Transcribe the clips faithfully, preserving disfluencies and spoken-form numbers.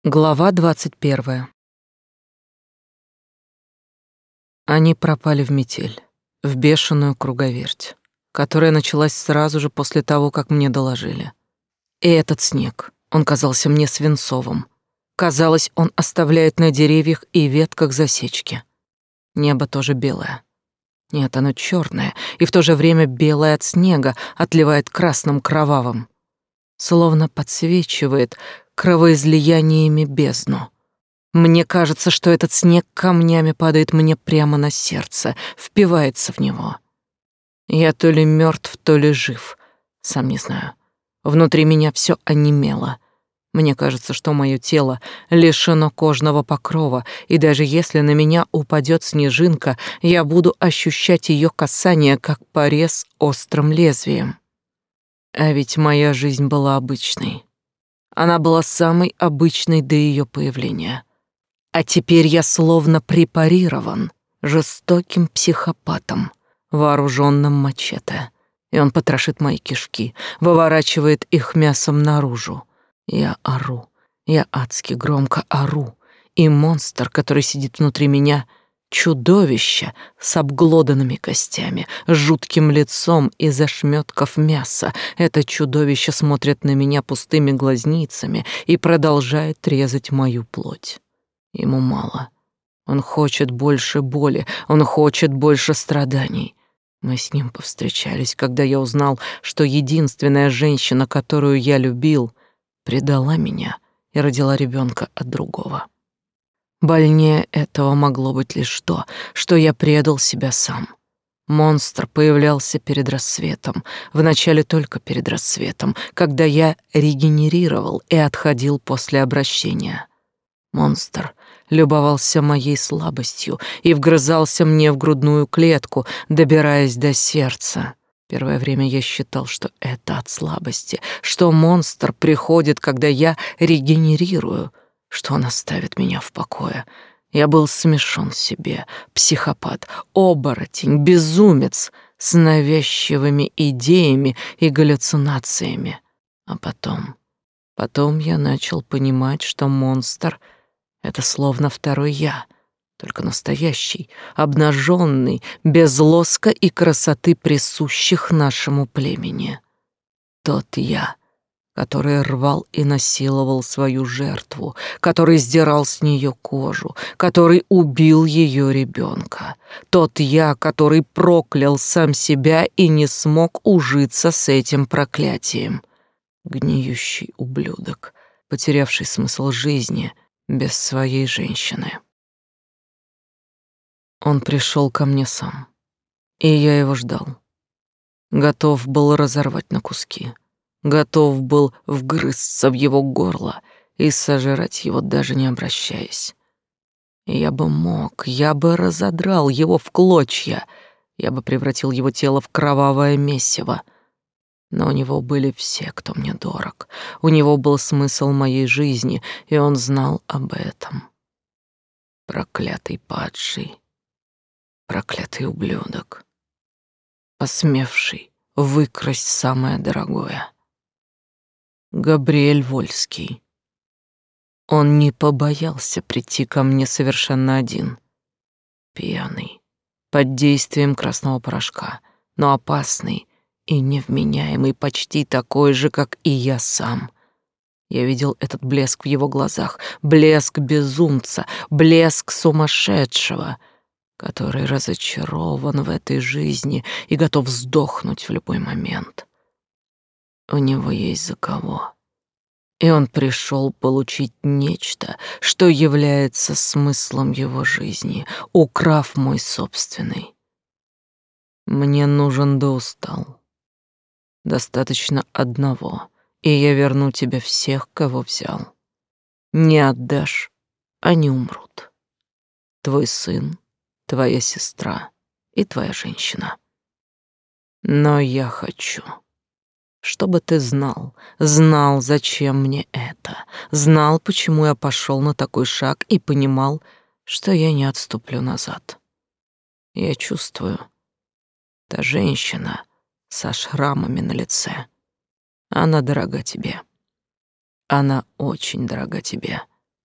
Глава двадцать первая. Они пропали в метель, в бешеную круговерть, которая началась сразу же после того, как мне доложили. И этот снег, он казался мне свинцовым. Казалось, он оставляет на деревьях и ветках засечки. Небо тоже белое. Нет, оно черное, и в то же время белое от снега, отливает красным кровавым. Словно подсвечивает кровоизлияниями бездну. Мне кажется, что этот снег камнями падает мне прямо на сердце, впивается в него. Я то ли мертв, то ли жив, сам не знаю. Внутри меня все онемело. Мне кажется, что мое тело лишено кожного покрова, и даже если на меня упадет снежинка, я буду ощущать ее касание, как порез острым лезвием. А ведь моя жизнь была обычной. Она была самой обычной до ее появления. А теперь я словно препарирован жестоким психопатом, вооруженным мачете. И он потрошит мои кишки, выворачивает их мясом наружу. Я ору, я адски громко ору. И монстр, который сидит внутри меня, чудовище с обглоданными костями, жутким лицом из ошметков мяса. Это чудовище смотрит на меня пустыми глазницами и продолжает резать мою плоть. Ему мало. Он хочет больше боли, он хочет больше страданий. Мы с ним повстречались, когда я узнал, что единственная женщина, которую я любил, предала меня и родила ребенка от другого. Больнее этого могло быть лишь то, что я предал себя сам. Монстр появлялся перед рассветом, вначале только перед рассветом, когда я регенерировал и отходил после обращения. Монстр любовался моей слабостью и вгрызался мне в грудную клетку, добираясь до сердца. Первое время я считал, что это от слабости, что монстр приходит, когда я регенерирую, что он оставит меня в покое. Я был смешон себе, психопат, оборотень, безумец с навязчивыми идеями и галлюцинациями. А потом, потом я начал понимать, что монстр — это словно второй я, только настоящий, обнаженный, без лоска и красоты, присущих нашему племени. Тот я, который рвал и насиловал свою жертву, который сдирал с нее кожу, который убил ее ребенка. Тот я, который проклял сам себя и не смог ужиться с этим проклятием. Гниющий ублюдок, потерявший смысл жизни без своей женщины. Он пришел ко мне сам, и я его ждал. Готов был разорвать на куски. Готов был вгрызться в его горло и сожрать его, даже не обращаясь. Я бы мог, я бы разодрал его в клочья, я бы превратил его тело в кровавое месиво. Но у него были все, кто мне дорог. У него был смысл моей жизни, и он знал об этом. Проклятый падший, проклятый ублюдок, посмевший выкрасть самое дорогое. Габриэль Вольский. Он не побоялся прийти ко мне совершенно один. Пьяный, под действием красного порошка, но опасный и невменяемый, почти такой же, как и я сам. Я видел этот блеск в его глазах, блеск безумца, блеск сумасшедшего, который разочарован в этой жизни и готов сдохнуть в любой момент. У него есть за кого. И он пришел получить нечто, что является смыслом его жизни, украв мой собственный. Мне нужен да устал. Достаточно одного, и я верну тебе всех, кого взял. Не отдашь, они умрут. Твой сын, твоя сестра и твоя женщина. Но я хочу, чтобы ты знал, знал, зачем мне это, знал, почему я пошел на такой шаг и понимал, что я не отступлю назад. Я чувствую, та женщина со шрамами на лице, она дорога тебе. Она очень дорога тебе.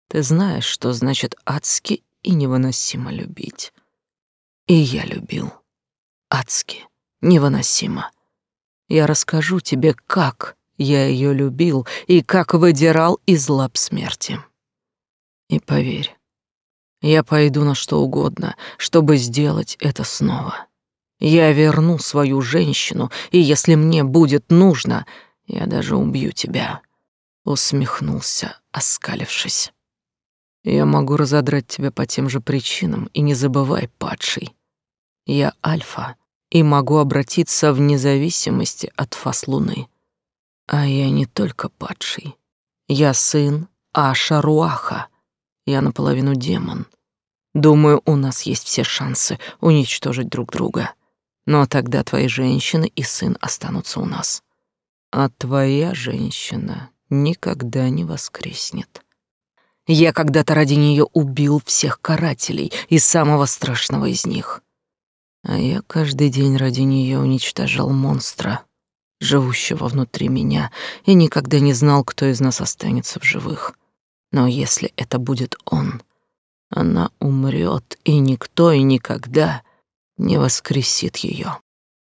Ты знаешь, что значит адски и невыносимо любить. И я любил. Адски, невыносимо. Я расскажу тебе, как я ее любил и как выдирал из лап смерти. И поверь, я пойду на что угодно, чтобы сделать это снова. Я верну свою женщину, и если мне будет нужно, я даже убью тебя. Усмехнулся, оскалившись. Я могу разодрать тебя по тем же причинам, и не забывай, падший. Я альфа и могу обратиться вне зависимости от фаз Луны. А я не только падший. Я сын Аша-Руаха. Я наполовину демон. Думаю, у нас есть все шансы уничтожить друг друга. Но тогда твои женщины и сын останутся у нас. А твоя женщина никогда не воскреснет. Я когда-то ради нее убил всех карателей и самого страшного из них. А я каждый день ради нее уничтожал монстра, живущего внутри меня, и никогда не знал, кто из нас останется в живых. Но если это будет он, она умрет, и никто и никогда не воскресит ее.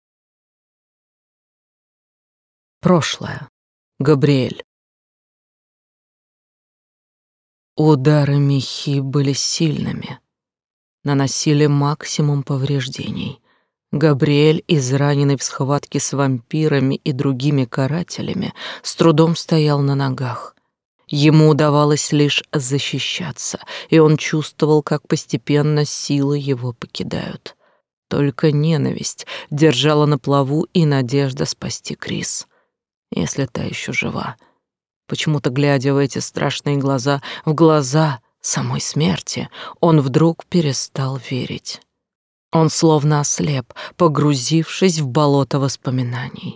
Прошлое. Габриэль. Удары Михи были сильными, наносили максимум повреждений. Габриэль, израненный в схватке с вампирами и другими карателями, с трудом стоял на ногах. Ему удавалось лишь защищаться, и он чувствовал, как постепенно силы его покидают. Только ненависть держала на плаву и надежда спасти Крис, если та еще жива. Почему-то, глядя в эти страшные глаза, в глаза самой смерти, он вдруг перестал верить. Он словно ослеп, погрузившись в болото воспоминаний.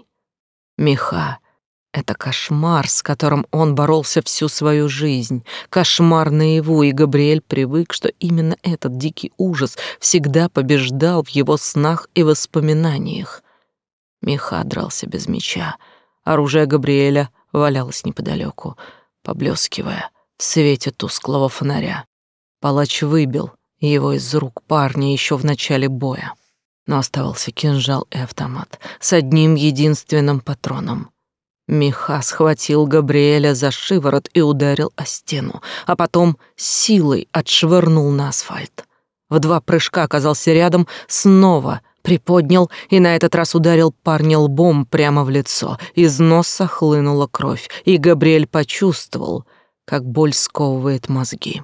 Миха — это кошмар, с которым он боролся всю свою жизнь. Кошмар наяву, и Габриэль привык, что именно этот дикий ужас всегда побеждал в его снах и воспоминаниях. Миха дрался без меча. Оружие Габриэля валялось неподалеку, поблескивая в свете тусклого фонаря. Палач выбил его из рук парня еще в начале боя. Но оставался кинжал и автомат с одним единственным патроном. Миха схватил Габриэля за шиворот и ударил о стену, а потом силой отшвырнул на асфальт. В два прыжка оказался рядом, снова приподнял и на этот раз ударил парня лбом прямо в лицо. Из носа хлынула кровь, и Габриэль почувствовал, как боль сковывает мозги.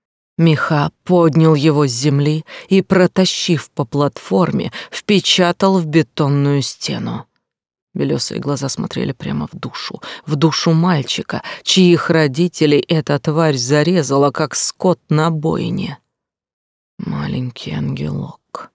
Миха поднял его с земли и, протащив по платформе, впечатал в бетонную стену. Белесые глаза смотрели прямо в душу, в душу мальчика, чьих родителей эта тварь зарезала, как скот на бойне. Маленький ангелок.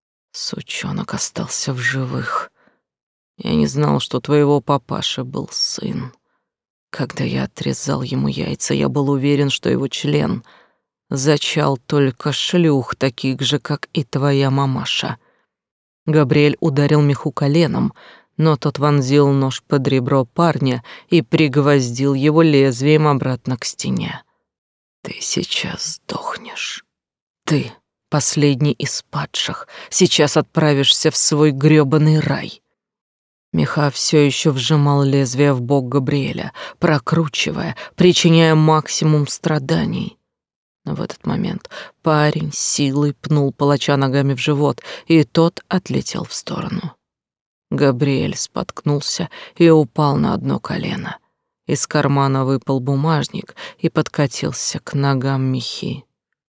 Сучонок остался в живых. Я не знал, что твоего папаши был сын. Когда я отрезал ему яйца, я был уверен, что его член зачал только шлюх, таких же, как и твоя мамаша. Габриэль ударил Миху коленом, но тот вонзил нож под ребро парня и пригвоздил его лезвием обратно к стене. Ты сейчас сдохнешь. Ты, последний из падших, сейчас отправишься в свой грёбаный рай. Миха все еще вжимал лезвие в бок Габриэля, прокручивая, причиняя максимум страданий. Но в этот момент парень силой пнул палача ногами в живот, и тот отлетел в сторону. Габриэль споткнулся и упал на одно колено. Из кармана выпал бумажник и подкатился к ногам Михи.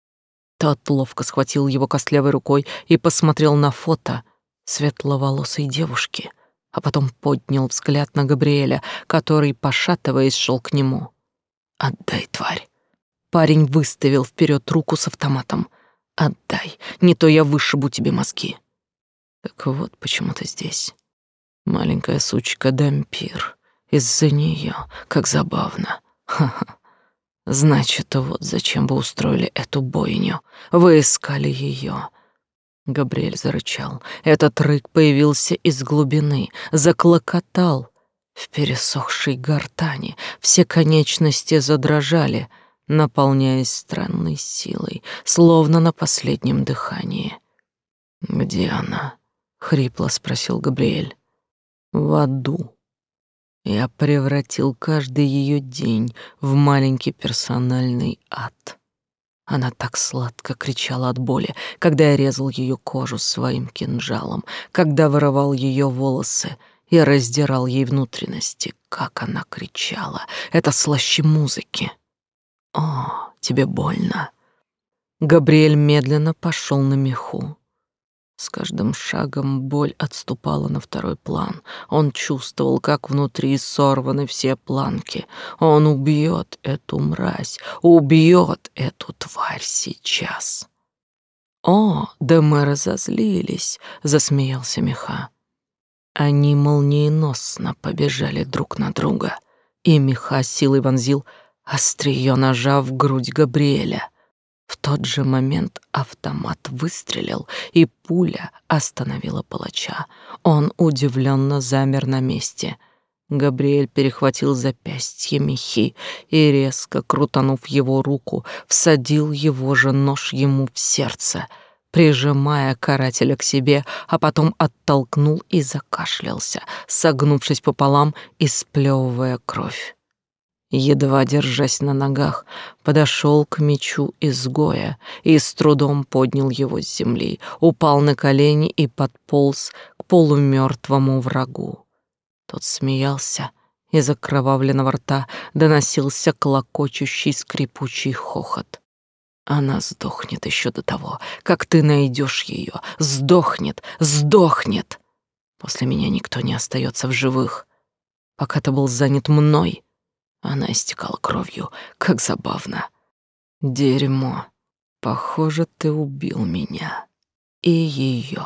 Тот ловко схватил его костлявой рукой и посмотрел на фото светловолосой девушки, а потом поднял взгляд на Габриэля, который, пошатываясь, шел к нему. «Отдай, тварь!» Парень выставил вперед руку с автоматом. «Отдай, не то я вышибу тебе мозги». Так вот почему ты здесь. Маленькая сучка Дампир. Из-за нее, как забавно. Ха-ха. Значит, вот зачем вы устроили эту бойню. Вы искали ее. Габриэль зарычал. Этот рык появился из глубины, заклокотал в пересохшей гортани. Все конечности задрожали, наполняясь странной силой, словно на последнем дыхании. «Где она?» — хрипло спросил Габриэль. «В аду. Я превратил каждый ее день в маленький персональный ад». Она так сладко кричала от боли, когда я резал ее кожу своим кинжалом, когда вырывал ее волосы и раздирал ей внутренности. Как она кричала! Это слаще музыки. «О, тебе больно?» Габриэль медленно пошел на меху. С каждым шагом боль отступала на второй план. Он чувствовал, как внутри сорваны все планки. Он убьет эту мразь, убьет эту тварь сейчас. «О, да мы разозлились», — засмеялся Меха. Они молниеносно побежали друг на друга, и Меха силой вонзил острие ножа в грудь Габриэля. В тот же момент автомат выстрелил, и пуля остановила палача. Он удивленно замер на месте. Габриэль перехватил запястье Мехи и, резко крутанув его руку, всадил его же нож ему в сердце, прижимая карателя к себе, а потом оттолкнул и закашлялся, согнувшись пополам и сплёвывая кровь. Едва держась на ногах, подошел к мечу изгоя и с трудом поднял его с земли, упал на колени и подполз к полумертвому врагу. Тот смеялся, из окровавленного рта доносился клокочущий скрипучий хохот. «Она сдохнет еще до того, как ты найдешь ее. Сдохнет, сдохнет! После меня никто не остается в живых. Пока ты был занят мной, она истекала кровью, как забавно. Дерьмо. Похоже, ты убил меня. И ее».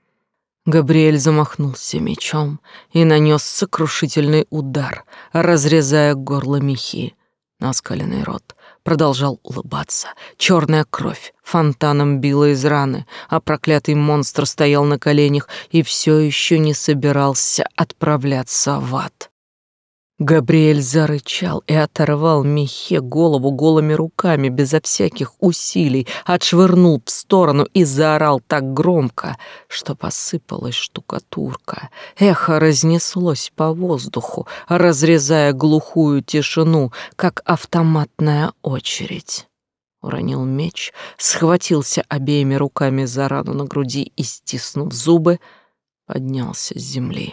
Габриэль замахнулся мечом и нанес сокрушительный удар, разрезая горло Мехи. Оскаленный рот продолжал улыбаться. Черная кровь фонтаном била из раны, а проклятый монстр стоял на коленях и все еще не собирался отправляться в ад. Габриэль зарычал и оторвал Мехе голову голыми руками, безо всяких усилий, отшвырнул в сторону и заорал так громко, что посыпалась штукатурка. Эхо разнеслось по воздуху, разрезая глухую тишину, как автоматная очередь. Уронил меч, схватился обеими руками за рану на груди и, стиснув зубы, поднялся с земли.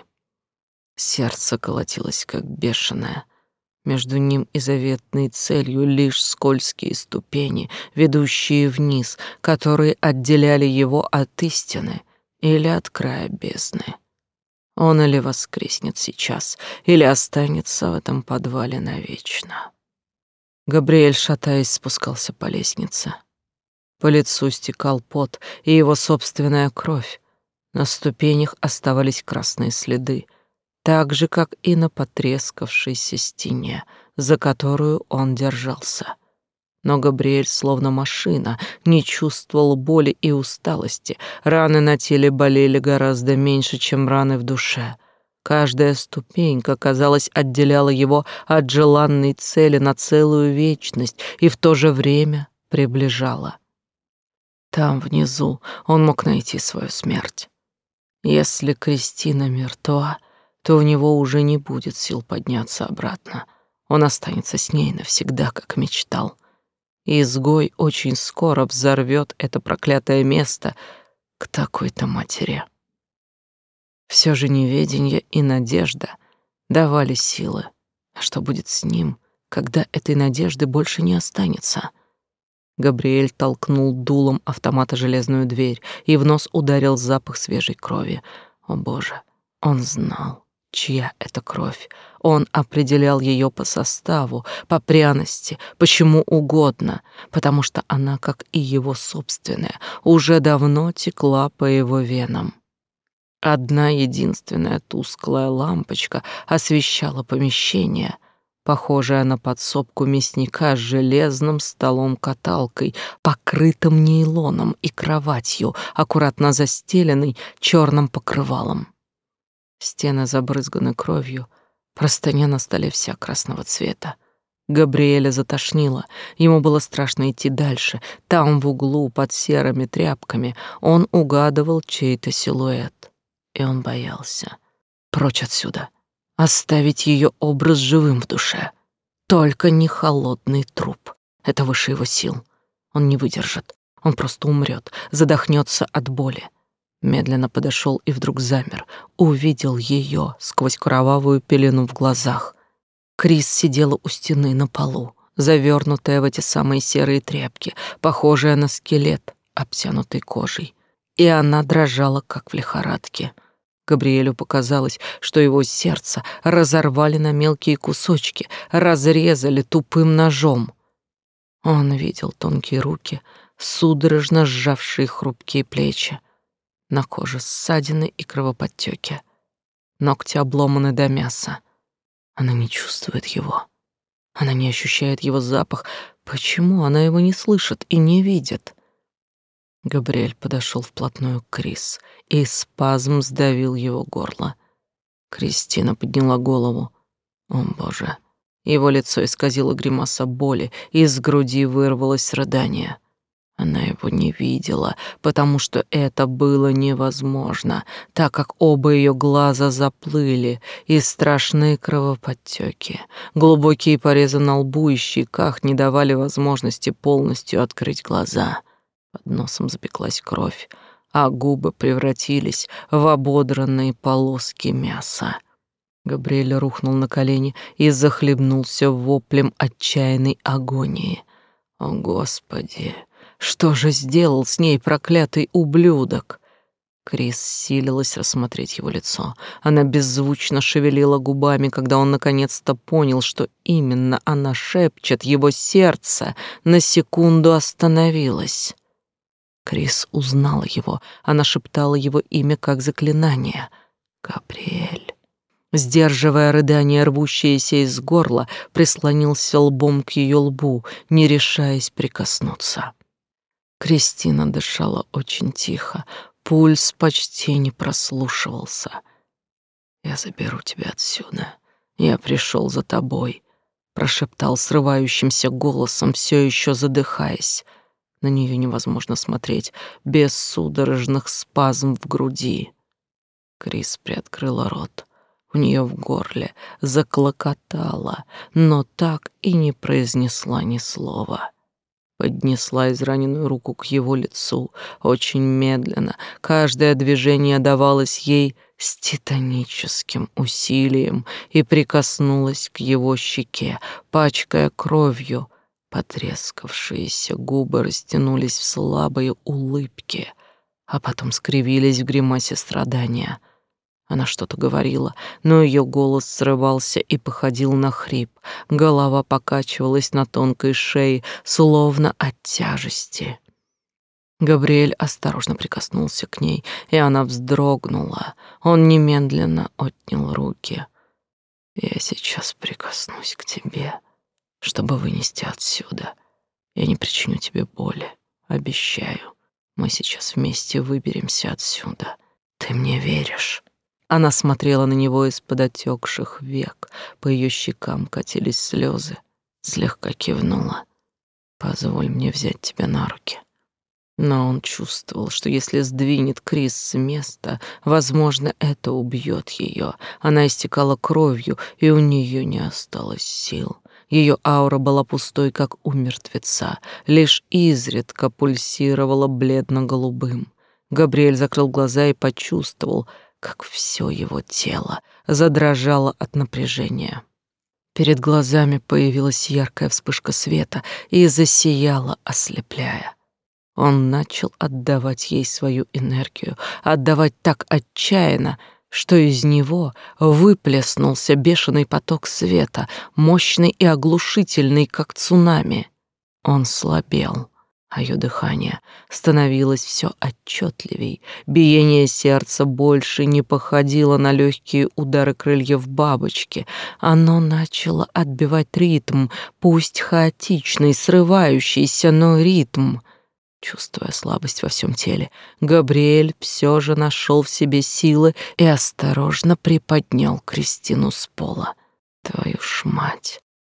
Сердце колотилось, как бешеное. Между ним и заветной целью лишь скользкие ступени, ведущие вниз, которые отделяли его от истины или от края бездны. Он или воскреснет сейчас, или останется в этом подвале навечно. Габриэль, шатаясь, спускался по лестнице. По лицу стекал пот и его собственная кровь. На ступенях оставались красные следы, так же, как и на потрескавшейся стене, за которую он держался. Но Габриэль, словно машина, не чувствовал боли и усталости. Раны на теле болели гораздо меньше, чем раны в душе. Каждая ступенька, казалось, отделяла его от желанной цели на целую вечность и в то же время приближала. Там, внизу, он мог найти свою смерть. Если Кристина мертва, то у него уже не будет сил подняться обратно. Он останется с ней навсегда, как мечтал. И изгой очень скоро взорвет это проклятое место к такой-то матери. Все же неведение и надежда давали силы. А что будет с ним, когда этой надежды больше не останется? Габриэль толкнул дулом автомата железную дверь, и в нос ударил запах свежей крови. О, Боже, он знал, чья это кровь. Он определял ее по составу, по пряности, почему угодно, потому что она, как и его собственная, уже давно текла по его венам. Одна единственная тусклая лампочка освещала помещение, похожее на подсобку мясника с железным столом-каталкой, покрытым нейлоном, и кроватью, аккуратно застеленной черным покрывалом. Стены забрызганы кровью, простыня на столе вся красного цвета. Габриэля затошнило. Ему было страшно идти дальше. Там, в углу, под серыми тряпками, он угадывал чей-то силуэт. И он боялся. Прочь отсюда. Оставить ее образ живым в душе. Только не холодный труп. Это выше его сил. Он не выдержит. Он просто умрет, задохнется от боли. Медленно подошел и вдруг замер. Увидел ее сквозь кровавую пелену в глазах. Крис сидела у стены на полу, завернутая в эти самые серые тряпки, похожая на скелет, обтянутый кожей. И она дрожала, как в лихорадке. Габриэлю показалось, что его сердце разорвали на мелкие кусочки, разрезали тупым ножом. Он видел тонкие руки, судорожно сжавшие хрупкие плечи. На коже ссадины и кровоподтеки. Ногти обломаны до мяса. Она не чувствует его. Она не ощущает его запах. Почему она его не слышит и не видит? Габриэль подошел вплотную к Крис, и спазм сдавил его горло. Кристина подняла голову. О, Боже! Его лицо исказило гримаса боли, и из груди вырвалось рыдание. Она его не видела, потому что это было невозможно, так как оба ее глаза заплыли, и страшные кровоподтеки, глубокие порезы на лбу и щеках не давали возможности полностью открыть глаза. Под носом запеклась кровь, а губы превратились в ободранные полоски мяса. Габриэль рухнул на колени и захлебнулся воплем отчаянной агонии. О, Господи! Что же сделал с ней проклятый ублюдок? Крис силилась рассмотреть его лицо. Она беззвучно шевелила губами, когда он наконец-то понял, что именно она шепчет. Его сердце на секунду остановилось. Крис узнала его. Она шептала его имя как заклинание. «Габриэль». Сдерживая рыдание, рвущееся из горла, прислонился лбом к ее лбу, не решаясь прикоснуться. Кристина дышала очень тихо, пульс почти не прослушивался. «Я заберу тебя отсюда. Я пришел за тобой», — прошептал срывающимся голосом, все еще задыхаясь. На нее невозможно смотреть без судорожных спазм в груди. Крис приоткрыла рот. У нее в горле заклокотало, но так и не произнесла ни слова. Поднесла израненную руку к его лицу очень медленно. Каждое движение давалось ей с титаническим усилием и прикоснулась к его щеке, пачкая кровью. Потрескавшиеся губы растянулись в слабые улыбки, а потом скривились в гримасе страдания. Она что-то говорила, но ее голос срывался и походил на хрип. Голова покачивалась на тонкой шее, словно от тяжести. Габриэль осторожно прикоснулся к ней, и она вздрогнула. Он немедленно отнял руки. «Я сейчас прикоснусь к тебе, чтобы вынести отсюда. Я не причиню тебе боли, обещаю. Мы сейчас вместе выберемся отсюда. Ты мне веришь?» Она смотрела на него из-под отекших век, по ее щекам катились слезы, слегка кивнула. «Позволь мне взять тебя на руки». Но он чувствовал, что если сдвинет Крис с места, возможно, это убьет ее. Она истекала кровью, и у нее не осталось сил. Ее аура была пустой, как у мертвеца, лишь изредка пульсировала бледно-голубым. Габриэль закрыл глаза и почувствовал, как все его тело задрожало от напряжения. Перед глазами появилась яркая вспышка света и засияла, ослепляя. Он начал отдавать ей свою энергию, отдавать так отчаянно, что из него выплеснулся бешеный поток света, мощный и оглушительный, как цунами. Он слабел, а ее дыхание становилось все отчетливей. Биение сердца больше не походило на легкие удары крыльев бабочки. Оно начало отбивать ритм, пусть хаотичный, срывающийся, но ритм. Чувствуя слабость во всем теле, Габриэль все же нашел в себе силы и осторожно приподнял Кристину с пола. Твою ж мать!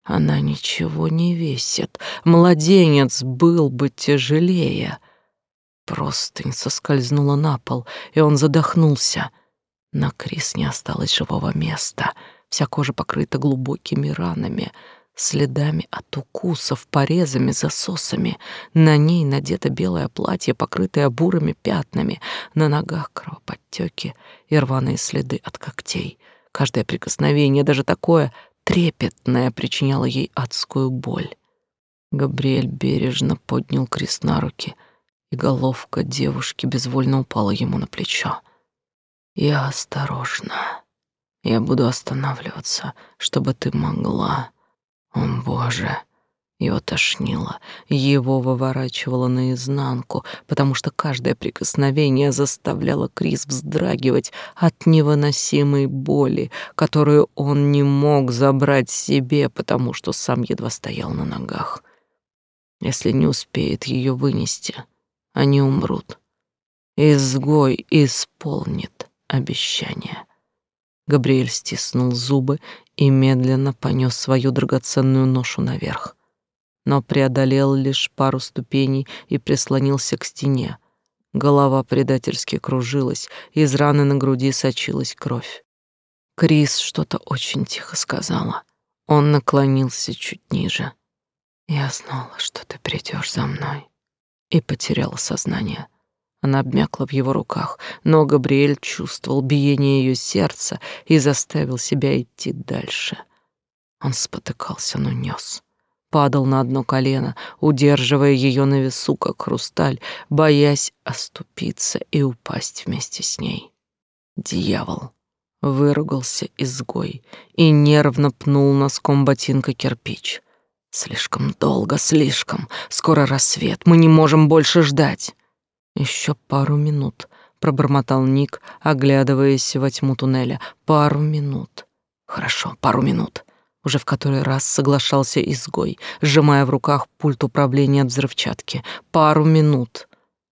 Она ничего не весит. Младенец был бы тяжелее. Простынь соскользнула на пол, и он задохнулся. На Крис не осталось живого места. Вся кожа покрыта глубокими ранами, следами от укусов, порезами, засосами. На ней надето белое платье, покрытое бурыми пятнами. На ногах кровоподтёки и рваные следы от когтей. Каждое прикосновение, даже такое трепетное, причиняло ей адскую боль. Габриэль бережно поднял Крис на руки, и головка девушки безвольно упала ему на плечо. «Я осторожно. Я буду останавливаться, чтобы ты могла. О, Боже!» Его тошнило, его выворачивало наизнанку, потому что каждое прикосновение заставляло Крис вздрагивать от невыносимой боли, которую он не мог забрать себе, потому что сам едва стоял на ногах. Если не успеет ее вынести, они умрут. Изгой исполнит обещание. Габриэль стиснул зубы и медленно понес свою драгоценную ношу наверх, но преодолел лишь пару ступеней и прислонился к стене. Голова предательски кружилась, из раны на груди сочилась кровь. Крис что-то очень тихо сказала. Он наклонился чуть ниже. «Я знала, что ты придешь за мной», и потеряла сознание. Она обмякла в его руках, но Габриэль чувствовал биение ее сердца и заставил себя идти дальше. Он спотыкался, но нес. Падал на одно колено, удерживая ее на весу, как хрусталь, боясь оступиться и упасть вместе с ней. «Дьявол!» — выругался изгой и нервно пнул носком ботинка кирпич. «Слишком долго, слишком. Скоро рассвет, мы не можем больше ждать». «Еще пару минут», — пробормотал Ник, оглядываясь во тьму туннеля. «Пару минут». «Хорошо, пару минут». Уже в который раз соглашался изгой, сжимая в руках пульт управления от взрывчатки. «Пару минут».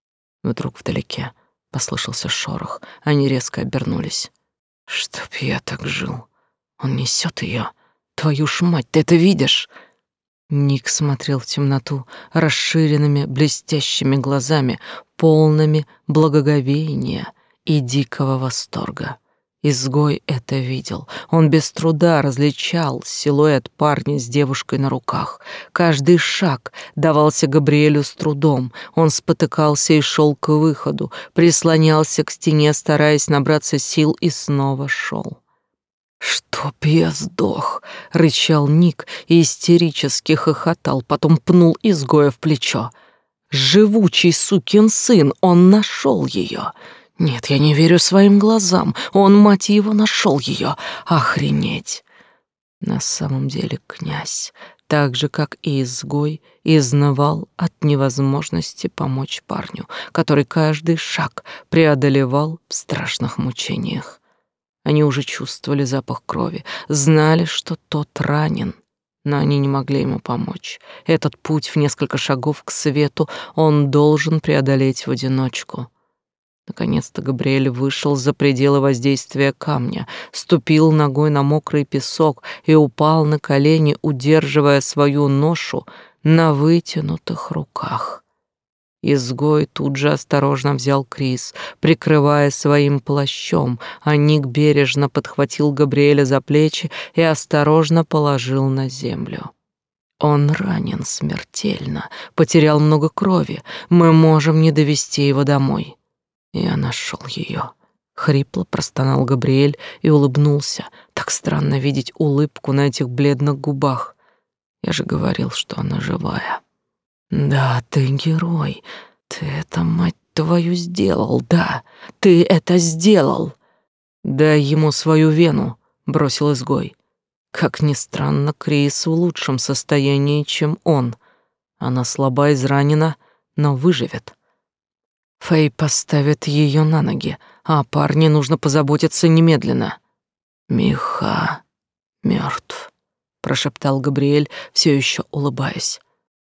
Вдруг вдалеке послышался шорох. Они резко обернулись. «Чтоб я так жил. Он несет ее. Твою ж мать, ты это видишь?» Ник смотрел в темноту расширенными блестящими глазами, полными благоговения и дикого восторга. Изгой это видел. Он без труда различал силуэт парня с девушкой на руках. Каждый шаг давался Габриэлю с трудом. Он спотыкался и шел к выходу, прислонялся к стене, стараясь набраться сил, и снова шел. «Чтоб я сдох!» — рычал Ник и истерически хохотал, потом пнул изгоя в плечо. «Живучий сукин сын! Он нашел ее!» «Нет, я не верю своим глазам. Он, мать его, нашел ее. Охренеть!» На самом деле князь, так же, как и изгой, изнывал от невозможности помочь парню, который каждый шаг преодолевал в страшных мучениях. Они уже чувствовали запах крови, знали, что тот ранен, но они не могли ему помочь. Этот путь в несколько шагов к свету он должен преодолеть в одиночку. Наконец-то Габриэль вышел за пределы воздействия камня, ступил ногой на мокрый песок и упал на колени, удерживая свою ношу на вытянутых руках. Изгой тут же осторожно взял Крис, прикрывая своим плащом, а Ник бережно подхватил Габриэля за плечи и осторожно положил на землю. «Он ранен смертельно, потерял много крови. Мы можем не довести его домой». «Я нашел ее», — хрипло простонал Габриэль и улыбнулся. Так странно видеть улыбку на этих бледных губах. «Я же говорил, что она живая». «Да, ты герой. Ты это, мать твою, сделал, да. Ты это сделал». «Дай ему свою вену», — бросил изгой. Как ни странно, Крис в лучшем состоянии, чем он. Она слаба, изранена, но выживет. Фэй поставит ее на ноги, а о парне нужно позаботиться немедленно. «Миха мертв», — прошептал Габриэль, все еще улыбаясь.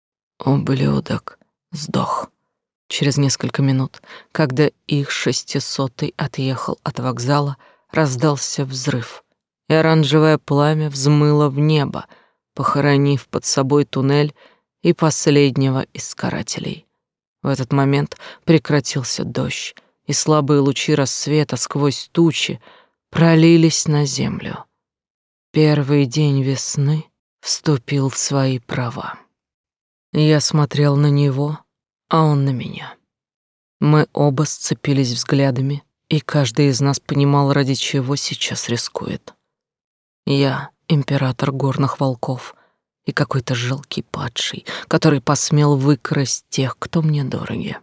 Ублюдок сдох. Через несколько минут, когда их шестисотый отъехал от вокзала, раздался взрыв, и оранжевое пламя взмыло в небо, похоронив под собой туннель и последнего из карателей. В этот момент прекратился дождь, и слабые лучи рассвета сквозь тучи пролились на землю. Первый день весны вступил в свои права. Я смотрел на него, а он на меня. Мы оба сцепились взглядами, и каждый из нас понимал, ради чего сейчас рискует. Я — император горных волков и какой-то жалкий падший, который посмел выкрасть тех, кто мне дороги.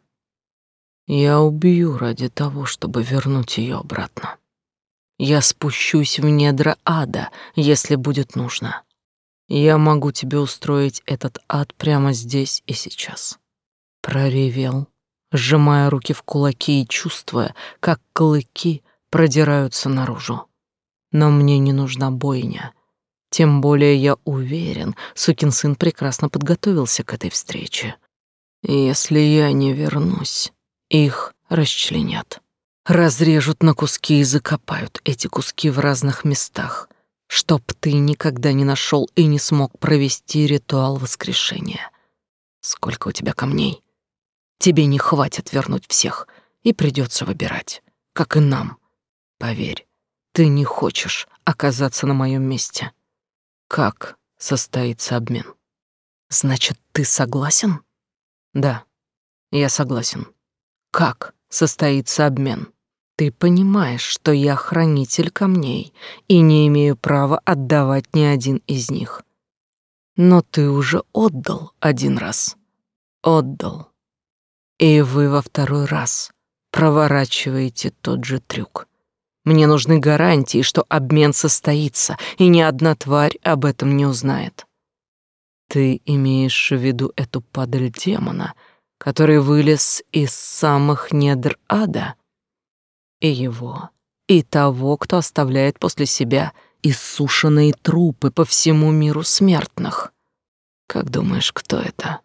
Я убью ради того, чтобы вернуть ее обратно. Я спущусь в недра ада, если будет нужно. Я могу тебе устроить этот ад прямо здесь и сейчас. Проревел, сжимая руки в кулаки и чувствуя, как клыки продираются наружу. Но мне не нужна бойня. Тем более я уверен, сукин сын прекрасно подготовился к этой встрече. Если я не вернусь, их расчленят. Разрежут на куски и закопают эти куски в разных местах, чтоб ты никогда не нашел и не смог провести ритуал воскрешения. Сколько у тебя камней? Тебе не хватит вернуть всех, и придется выбирать, как и нам. Поверь, ты не хочешь оказаться на моем месте. Как состоится обмен? Значит, ты согласен? Да, я согласен. Как состоится обмен? Ты понимаешь, что я хранитель камней и не имею права отдавать ни один из них. Но ты уже отдал один раз. Отдал. И вы во второй раз проворачиваете тот же трюк. Мне нужны гарантии, что обмен состоится, и ни одна тварь об этом не узнает. Ты имеешь в виду эту падаль демона, который вылез из самых недр ада? И его, и того, кто оставляет после себя иссушенные трупы по всему миру смертных. Как думаешь, кто это?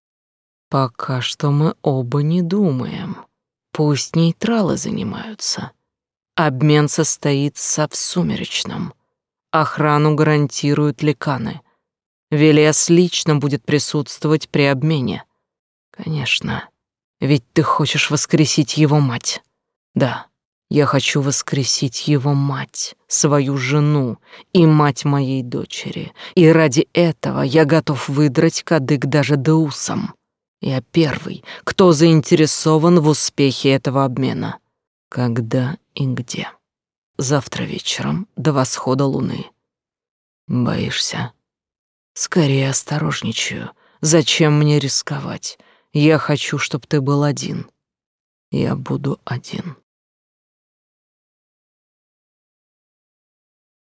Пока что мы оба не думаем. Пусть нейтралы занимаются. Обмен состоится в Сумеречном. Охрану гарантируют ликаны. Велес лично будет присутствовать при обмене. Конечно, ведь ты хочешь воскресить его мать. Да, я хочу воскресить его мать, свою жену и мать моей дочери. И ради этого я готов выдрать кадык даже деусам. Я первый, кто заинтересован в успехе этого обмена. Когда и где? Завтра вечером до восхода луны. Боишься? Скорее осторожничаю. Зачем мне рисковать? Я хочу, чтобы ты был один. Я буду один.